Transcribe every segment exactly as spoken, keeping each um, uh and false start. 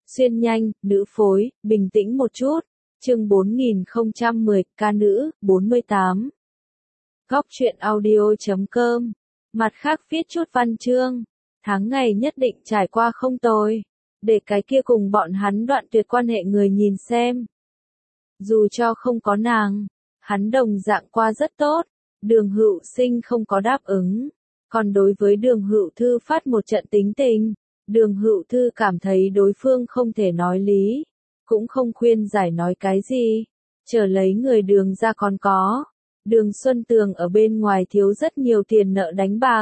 Xuyên nhanh, nữ phối, bình tĩnh một chút. Chương bốn nghìn không trăm mười, ca nữ, bốn mươi tám. Góc truyện audio chấm com. Mặt khác viết chút văn chương. Tháng ngày nhất định trải qua không tồi. Để cái kia cùng bọn hắn đoạn tuyệt quan hệ người nhìn xem. Dù cho không có nàng, hắn đồng dạng qua rất tốt. Đường Hữu Sinh không có đáp ứng. Còn đối với Đường Hữu Thư phát một trận tính tình. Đường Hữu Thư cảm thấy đối phương không thể nói lý. Cũng không khuyên giải nói cái gì. Chờ lấy người Đường ra còn có. Đường Xuân Tường ở bên ngoài thiếu rất nhiều tiền nợ đánh bạc.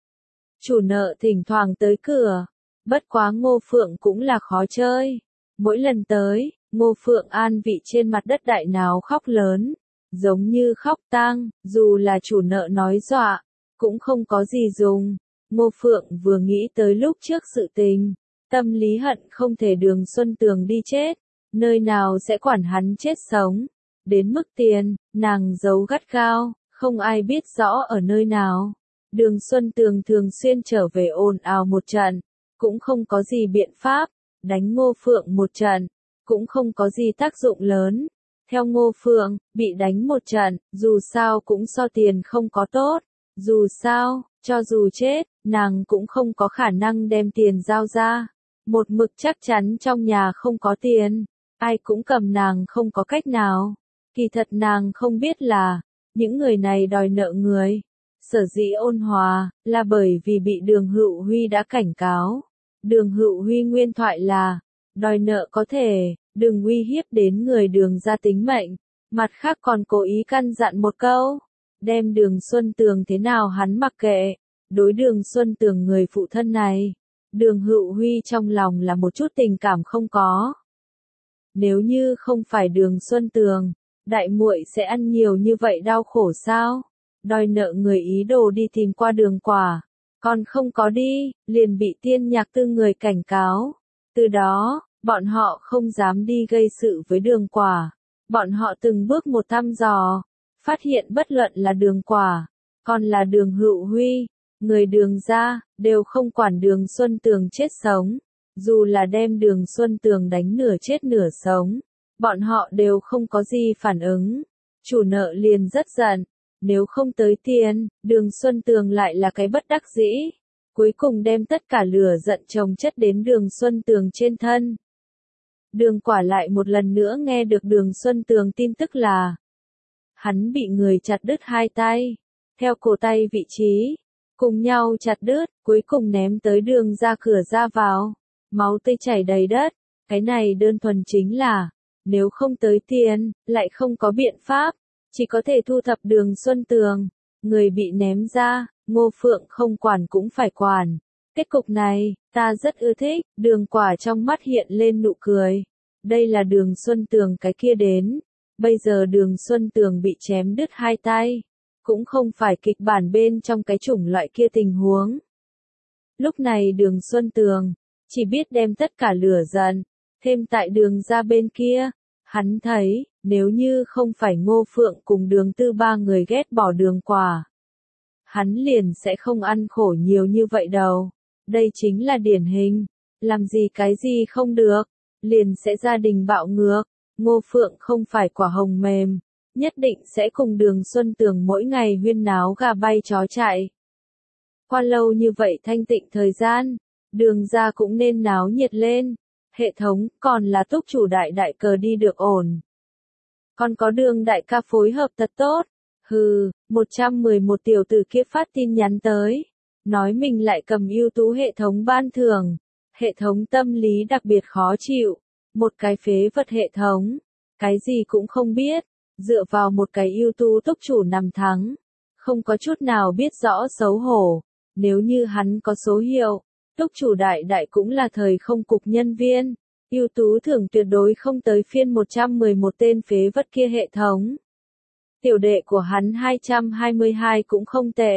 Chủ nợ thỉnh thoảng tới cửa. Bất quá Ngô Phượng cũng là khó chơi. Mỗi lần tới, Ngô Phượng an vị trên mặt đất đại náo khóc lớn. Giống như khóc tang, dù là chủ nợ nói dọa, cũng không có gì dùng. Ngô Phượng vừa nghĩ tới lúc trước sự tình. Tâm lý hận không thể Đường Xuân Tường đi chết. Nơi nào sẽ quản hắn chết sống. Đến mức tiền, nàng giấu gắt gao, không ai biết rõ ở nơi nào. Đường Xuân Tường thường xuyên trở về ồn ào một trận, cũng không có gì biện pháp, đánh Ngô Phượng một trận, cũng không có gì tác dụng lớn. Theo Ngô Phượng, bị đánh một trận, dù sao cũng so tiền không có tốt, dù sao, cho dù chết, nàng cũng không có khả năng đem tiền giao ra. Một mực chắc chắn trong nhà không có tiền, ai cũng cầm nàng không có cách nào. Kỳ thật nàng không biết là, những người này đòi nợ người. Sở dĩ ôn hòa, là bởi vì bị Đường Hữu Huy đã cảnh cáo. Đường Hữu Huy nguyên thoại là, đòi nợ có thể, đừng uy hiếp đến người Đường ra tính mệnh. Mặt khác còn cố ý căn dặn một câu, đem Đường Xuân Tường thế nào hắn mặc kệ. Đối Đường Xuân Tường người phụ thân này, Đường Hữu Huy trong lòng là một chút tình cảm không có. Nếu như không phải Đường Xuân Tường, đại muội sẽ ăn nhiều như vậy đau khổ sao? Đòi nợ người ý đồ đi tìm qua Đường Quả, còn không có đi, liền bị Tiên Nhạc Tư người cảnh cáo. Từ đó, bọn họ không dám đi gây sự với Đường Quả. Bọn họ từng bước một thăm dò, phát hiện bất luận là Đường Quả, còn là Đường Hữu Huy, người Đường ra, đều không quản Đường Xuân Tường chết sống. Dù là đem Đường Xuân Tường đánh nửa chết nửa sống, bọn họ đều không có gì phản ứng. Chủ nợ liền rất giận, nếu không tới tiền, Đường Xuân Tường lại là cái bất đắc dĩ. Cuối cùng đem tất cả lửa giận chồng chất đến Đường Xuân Tường trên thân. Đường Quả lại một lần nữa nghe được Đường Xuân Tường tin tức là hắn bị người chặt đứt hai tay, theo cổ tay vị trí, cùng nhau chặt đứt, cuối cùng ném tới Đường ra cửa ra vào. Máu tươi chảy đầy đất, cái này đơn thuần chính là, nếu không tới tiền, lại không có biện pháp, chỉ có thể thu thập Đường Xuân Tường. Người bị ném ra, Ngô Phượng không quản cũng phải quản. Kết cục này, ta rất ưa thích. Đường Quả trong mắt hiện lên nụ cười. Đây là Đường Xuân Tường cái kia đến. Bây giờ Đường Xuân Tường bị chém đứt hai tay. Cũng không phải kịch bản bên trong cái chủng loại kia tình huống. Lúc này Đường Xuân Tường chỉ biết đem tất cả lửa giận thêm tại Đường ra bên kia. Hắn thấy, nếu như không phải Ngô Phượng cùng Đường Tư ba người ghét bỏ Đường Quả, hắn liền sẽ không ăn khổ nhiều như vậy đâu. Đây chính là điển hình, làm gì cái gì không được, liền sẽ gia đình bạo ngược. Ngô Phượng không phải quả hồng mềm, nhất định sẽ cùng Đường Xuân Tường mỗi ngày huyên náo gà bay chó chạy. Qua lâu như vậy thanh tịnh thời gian, Đường ra cũng nên náo nhiệt lên. Hệ thống, còn là túc chủ đại đại cờ đi được ổn. Còn có Đường đại ca phối hợp thật tốt. Hừ, một trăm mười một tiểu tử kia phát tin nhắn tới. Nói mình lại cầm ưu tú hệ thống ban thưởng. Hệ thống tâm lý đặc biệt khó chịu. Một cái phế vật hệ thống. Cái gì cũng không biết. Dựa vào một cái ưu tú túc chủ nằm thắng. Không có chút nào biết rõ xấu hổ. Nếu như hắn có số hiệu, túc chủ đại đại cũng là thời không cục nhân viên. Ưu tú thưởng tuyệt đối không tới phiên một trăm mười một tên phế vật kia hệ thống. Tiểu đệ của hắn hai trăm hai mươi hai cũng không tệ.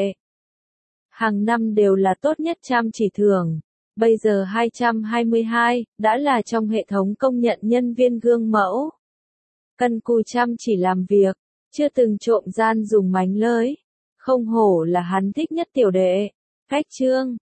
Hàng năm đều là tốt nhất chăm chỉ thưởng. Bây giờ hai trăm hai mươi hai, đã là trong hệ thống công nhận nhân viên gương mẫu. Cần cù chăm chỉ làm việc, chưa từng trộm gian dùng mánh lới. Không hổ là hắn thích nhất tiểu đệ. Cách chương,